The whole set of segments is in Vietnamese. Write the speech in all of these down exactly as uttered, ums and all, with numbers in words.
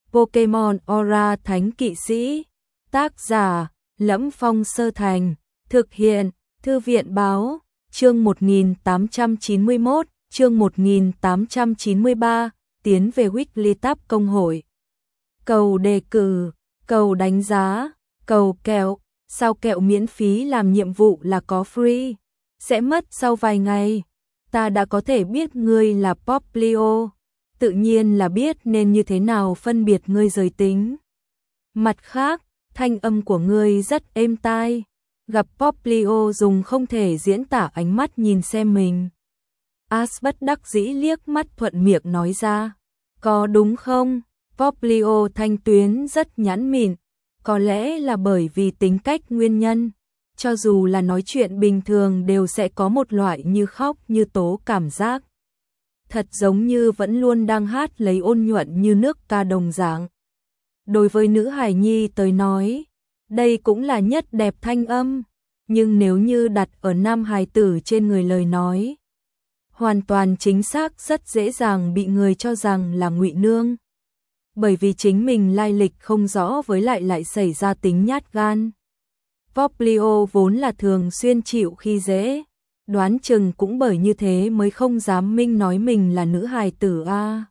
Pokemon Aura Thánh Kỵ Sĩ. Tác giả: Lẫm Phong Sơ Thành. Thực hiện: Thư viện báo. Chương một nghìn tám trăm chín mươi mốt, chương một nghìn tám trăm chín mươi ba, tiến về Weekly Tab công hội. Cầu đề cử, cầu đánh giá, cầu kẹo, sao kẹo miễn phí làm nhiệm vụ là có free, sẽ mất sau vài ngày. Ta đã có thể biết ngươi là Popplio, tự nhiên là biết nên như thế nào phân biệt ngươi giới tính. Mặt khác, thanh âm của ngươi rất êm tai. Gặp Popplio dùng không thể diễn tả ánh mắt nhìn xem mình. Ash bất đắc dĩ liếc mắt thuận miệng nói ra. Có đúng không? Popplio thanh tuyến rất nhãn mịn. Có lẽ là bởi vì tính cách nguyên nhân. Cho dù là nói chuyện bình thường đều sẽ có một loại như khóc như tố cảm giác. Thật giống như vẫn luôn đang hát lấy ôn nhuận như nước ca đồng dạng. Đối với nữ hài nhi tới nói, đây cũng là nhất đẹp thanh âm, nhưng nếu như đặt ở nam hài tử trên người lời nói, hoàn toàn chính xác rất dễ dàng bị người cho rằng là ngụy nương. Bởi vì chính mình lai lịch không rõ với lại lại xảy ra tính nhát gan. Popplio vốn là thường xuyên chịu khi dễ, đoán chừng cũng bởi như thế mới không dám minh nói mình là nữ hài tử a. À.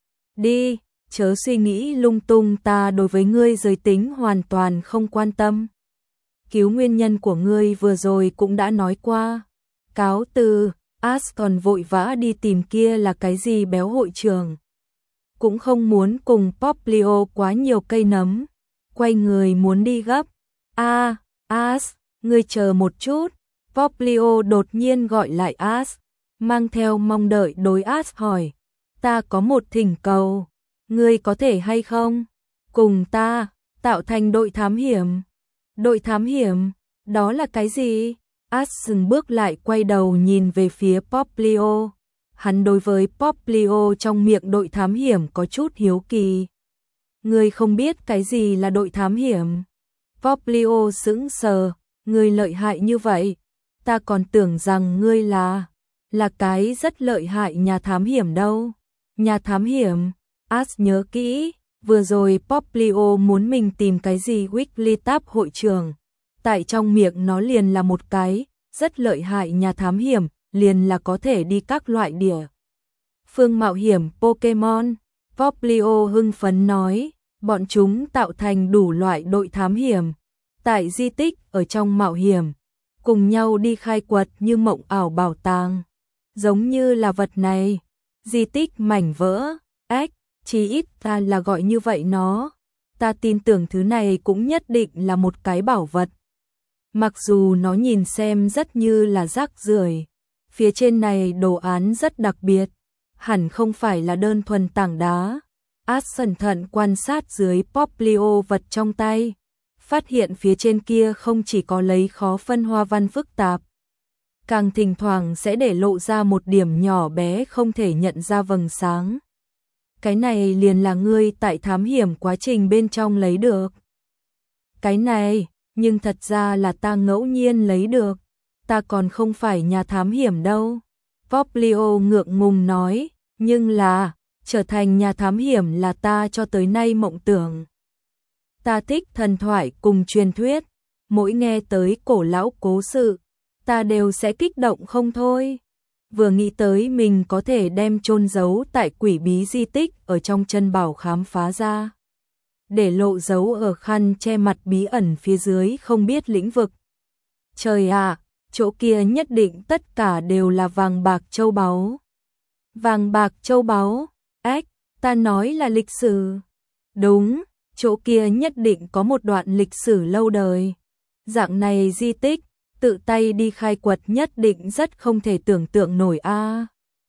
Đi, chớ suy nghĩ lung tung, ta đối với ngươi giới tính hoàn toàn không quan tâm. Cứu nguyên nhân của ngươi vừa rồi cũng đã nói qua. Cáo từ, Ash còn vội vã đi tìm kia là cái gì béo hội trưởng. Cũng không muốn cùng Popplio quá nhiều cây nấm. Quay người muốn đi gấp. A, à, Ash, ngươi chờ một chút. Popplio đột nhiên gọi lại Ash, mang theo mong đợi đối Ash hỏi. Ta có một thỉnh cầu. Ngươi có thể hay không? Cùng ta, tạo thành đội thám hiểm. Đội thám hiểm, đó là cái gì? Ash dừng bước lại quay đầu nhìn về phía Popplio. Hắn đối với Popplio trong miệng đội thám hiểm có chút hiếu kỳ. Ngươi không biết cái gì là đội thám hiểm? Popplio sững sờ, ngươi lợi hại như vậy. Ta còn tưởng rằng ngươi là, là cái rất lợi hại nhà thám hiểm đâu. Nhà thám hiểm, Ash nhớ kỹ, vừa rồi Popplio muốn mình tìm cái gì Weekly Tab hội trưởng. Tại trong miệng nó liền là một cái, rất lợi hại nhà thám hiểm, liền là có thể đi các loại địa phương mạo hiểm Pokemon. Popplio hưng phấn nói, bọn chúng tạo thành đủ loại đội thám hiểm. Tại di tích ở trong mạo hiểm, cùng nhau đi khai quật như mộng ảo bảo tàng. Giống như là vật này, di tích mảnh vỡ, ếch, chí ít ta là gọi như vậy nó. Ta tin tưởng thứ này cũng nhất định là một cái bảo vật. Mặc dù nó nhìn xem rất như là rác rưởi, phía trên này đồ án rất đặc biệt, hẳn không phải là đơn thuần tảng đá. Ash cẩn thận quan sát dưới Popplio vật trong tay, phát hiện phía trên kia không chỉ có lấy khó phân hoa văn phức tạp, càng thỉnh thoảng sẽ để lộ ra một điểm nhỏ bé không thể nhận ra vầng sáng. Cái này liền là ngươi tại thám hiểm quá trình bên trong lấy được. Cái này, nhưng thật ra là ta ngẫu nhiên lấy được, ta còn không phải nhà thám hiểm đâu. Popplio ngượng ngùng nói, nhưng là, trở thành nhà thám hiểm là ta cho tới nay mộng tưởng. Ta thích thần thoại cùng truyền thuyết, mỗi nghe tới cổ lão cố sự, ta đều sẽ kích động không thôi. Vừa nghĩ tới mình có thể đem chôn giấu tại quỷ bí di tích ở trong chân bảo khám phá ra, để lộ dấu ở khăn che mặt bí ẩn phía dưới không biết lĩnh vực. Trời ạ, à, chỗ kia nhất định tất cả đều là vàng bạc châu báu. Vàng bạc châu báu, ếch, ta nói là lịch sử. Đúng, chỗ kia nhất định có một đoạn lịch sử lâu đời. Dạng này di tích, tự tay đi khai quật nhất định rất không thể tưởng tượng nổi a. À.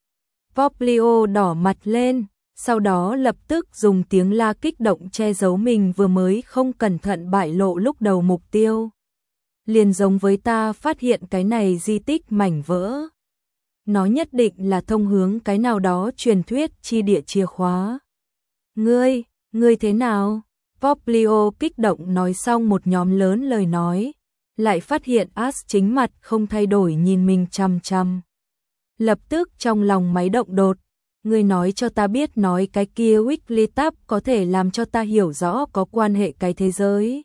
Popplio đỏ mặt lên, sau đó lập tức dùng tiếng la kích động che giấu mình vừa mới không cẩn thận bại lộ lúc đầu mục tiêu. Liền giống với ta phát hiện cái này di tích mảnh vỡ. Nó nhất định là thông hướng cái nào đó truyền thuyết chi địa chìa khóa. Ngươi, ngươi thế nào? Popplio kích động nói xong một nhóm lớn lời nói, lại phát hiện Ash chính mặt không thay đổi nhìn mình chằm chằm. Lập tức trong lòng máy động đột, Ngươi nói cho ta biết nói cái kia Weekly Tab có thể làm cho ta hiểu rõ có quan hệ cái thế giới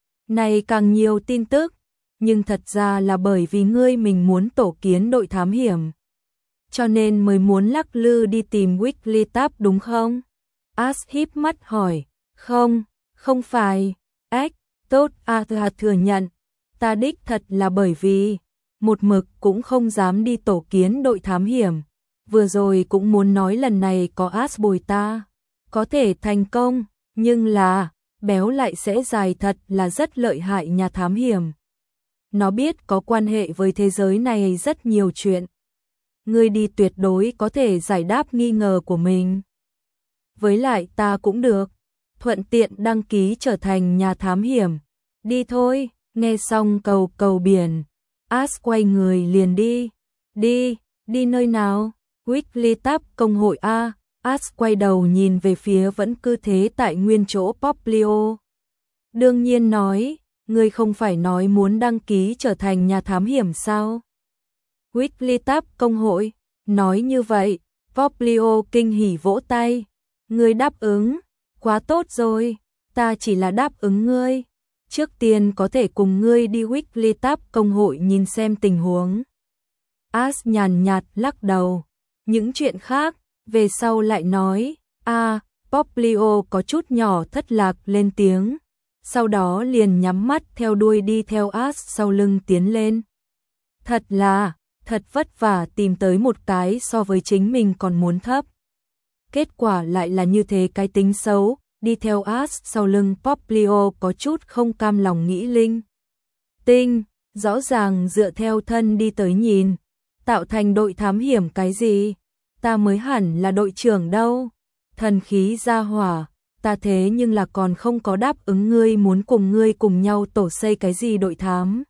này càng nhiều tin tức, nhưng thật ra là bởi vì ngươi mình muốn tổ kiến đội thám hiểm, cho nên mới muốn lắc lư đi tìm Weekly Tab đúng không? Ash híp mắt hỏi, không, không phải, ếch, tốt, Arthur thừa nhận, ta đích thật là bởi vì, một mực cũng không dám đi tổ kiến đội thám hiểm, vừa rồi cũng muốn nói lần này có Ash bồi ta, có thể thành công, nhưng là, béo lại sẽ dài thật là rất lợi hại nhà thám hiểm. Nó biết có quan hệ với thế giới này rất nhiều chuyện. Ngươi đi tuyệt đối có thể giải đáp nghi ngờ của mình. Với lại ta cũng được, thuận tiện đăng ký trở thành nhà thám hiểm. Đi thôi, nghe xong cầu cầu biển, Ash quay người liền đi. Đi, đi nơi nào? Weekly Tab công hội A. Ash quay đầu nhìn về phía vẫn cư thế tại nguyên chỗ Poplio. Đương nhiên nói, ngươi không phải nói muốn đăng ký trở thành nhà thám hiểm sao? Weekly Tab công hội, nói như vậy, Poplio kinh hỉ vỗ tay. Ngươi đáp ứng, quá tốt rồi, ta chỉ là đáp ứng ngươi. Trước tiên có thể cùng ngươi đi Weekly Tab công hội nhìn xem tình huống. Ash nhàn nhạt lắc đầu, những chuyện khác, về sau lại nói, a à, Poplio có chút nhỏ thất lạc lên tiếng, sau đó liền nhắm mắt theo đuôi đi theo Ash sau lưng tiến lên. Thật là, thật vất vả tìm tới một cái so với chính mình còn muốn thấp. Kết quả lại là như thế cái tính xấu, đi theo Ash sau lưng Poplio có chút không cam lòng nghĩ linh. Tinh, rõ ràng dựa theo thân đi tới nhìn, tạo thành đội thám hiểm cái gì? Ta mới hẳn là đội trưởng đâu. Thần khí ra hỏa, ta thế nhưng là còn không có đáp ứng ngươi muốn cùng ngươi cùng nhau tổ xây cái gì đội thám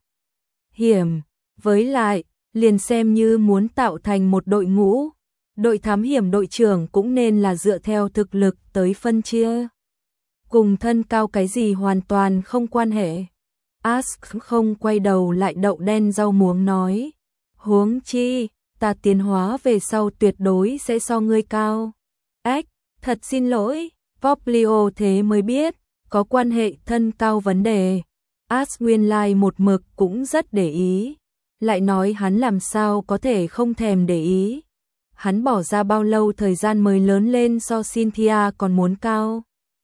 hiểm. Với lại, liền xem như muốn tạo thành một đội ngũ, đội thám hiểm đội trưởng cũng nên là dựa theo thực lực tới phân chia. Cùng thân cao cái gì hoàn toàn không quan hệ. Ash không quay đầu lại đậu đen rau muống nói. Huống chi, ta tiến hóa về sau tuyệt đối sẽ so ngươi cao. Ếch, thật xin lỗi, Poplio thế mới biết, có quan hệ thân cao vấn đề. Ash nguyên lai một mực cũng rất để ý. Lại nói hắn làm sao có thể không thèm để ý. Hắn bỏ ra bao lâu thời gian mới lớn lên so Cynthia còn muốn cao.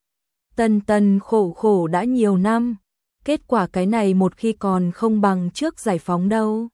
Tần tần khổ khổ đã nhiều năm, kết quả cái này một khi còn không bằng trước giải phóng đâu.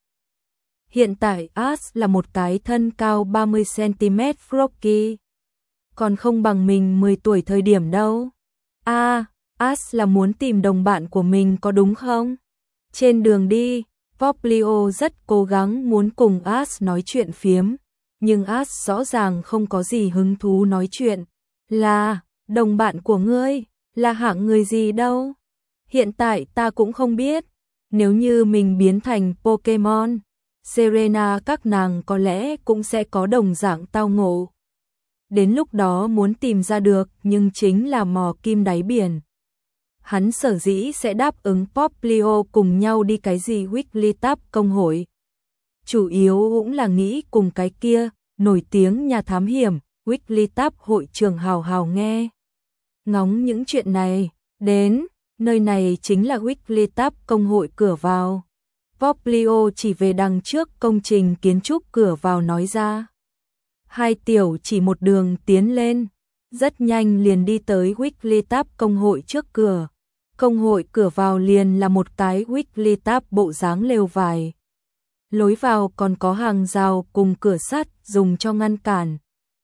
Hiện tại Ash là một cái thân cao ba mươi xăng-ti-mét Frocky, còn không bằng mình mười tuổi thời điểm đâu. A, à, Ash là muốn tìm đồng bạn của mình có đúng không? Trên đường đi, Poplio rất cố gắng muốn cùng Ash nói chuyện phiếm, nhưng Ash rõ ràng không có gì hứng thú nói chuyện. Là, đồng bạn của ngươi, là hạng người gì đâu? Hiện tại ta cũng không biết, nếu như mình biến thành Pokemon, Serena các nàng có lẽ cũng sẽ có đồng dạng tao ngộ. Đến lúc đó muốn tìm ra được nhưng chính là mò kim đáy biển. Hắn sở dĩ sẽ đáp ứng Poplio cùng nhau đi cái gì Weekly Tab công hội. Chủ yếu cũng là nghĩ cùng cái kia, nổi tiếng nhà thám hiểm, Weekly Tab hội trưởng hào hào nghe. Ngóng những chuyện này, đến, nơi này chính là Weekly Tab công hội cửa vào. Poplio chỉ về đằng trước công trình kiến trúc cửa vào nói ra. Hai tiểu chỉ một đường tiến lên, rất nhanh liền đi tới Weekly Tab công hội trước cửa. Công hội cửa vào liền là một cái Weekly Tab bộ dáng lều vải. Lối vào còn có hàng rào cùng cửa sắt dùng cho ngăn cản.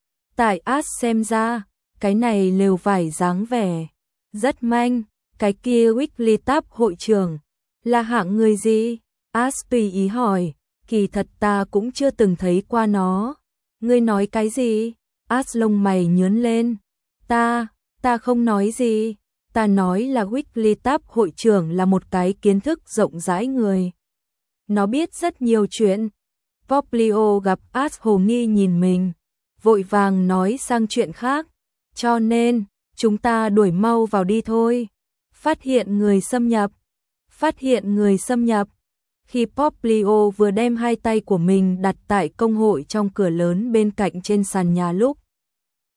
Tại Ash xem ra, cái này lều vải dáng vẻ rất manh, cái kia Weekly Tab hội trưởng là hạng người gì? Ash tùy ý hỏi, kỳ thật ta cũng chưa từng thấy qua nó. Ngươi nói cái gì? Ash lông mày nhướng lên. Ta, ta không nói gì. Ta nói là Weekly Tab hội trưởng là một cái kiến thức rộng rãi người. Nó biết rất nhiều chuyện. Poplio gặp Ash hồ nghi nhìn mình, vội vàng nói sang chuyện khác. Cho nên, chúng ta đuổi mau vào đi thôi. Phát hiện người xâm nhập. Phát hiện người xâm nhập. Khi Poplio vừa đem hai tay của mình đặt tại công hội trong cửa lớn bên cạnh trên sàn nhà lúc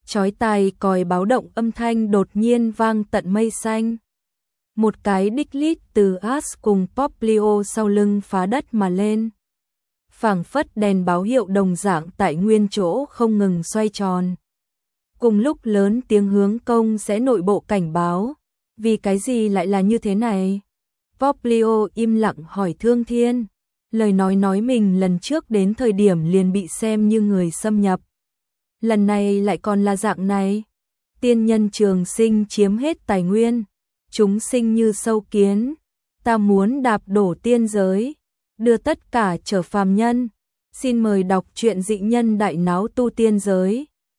chói tai còi báo động âm thanh đột nhiên vang tận mây xanh. Một cái đích lít từ Ash cùng Poplio sau lưng phá đất mà lên. Phảng phất đèn báo hiệu đồng dạng tại nguyên chỗ không ngừng xoay tròn. Cùng lúc lớn tiếng hướng công sẽ nội bộ cảnh báo. Vì cái gì lại là như thế này? Poplio im lặng hỏi Thương Thiên. Lời nói nói mình lần trước đến thời điểm liền bị xem như người xâm nhập. Lần này lại còn là dạng này. Tiên nhân trường sinh chiếm hết tài nguyên. Chúng sinh như sâu kiến. Ta muốn đạp đổ tiên giới. Đưa tất cả trở phàm nhân. Xin mời đọc truyện Dị Nhân Đại Náo Tu Tiên Giới.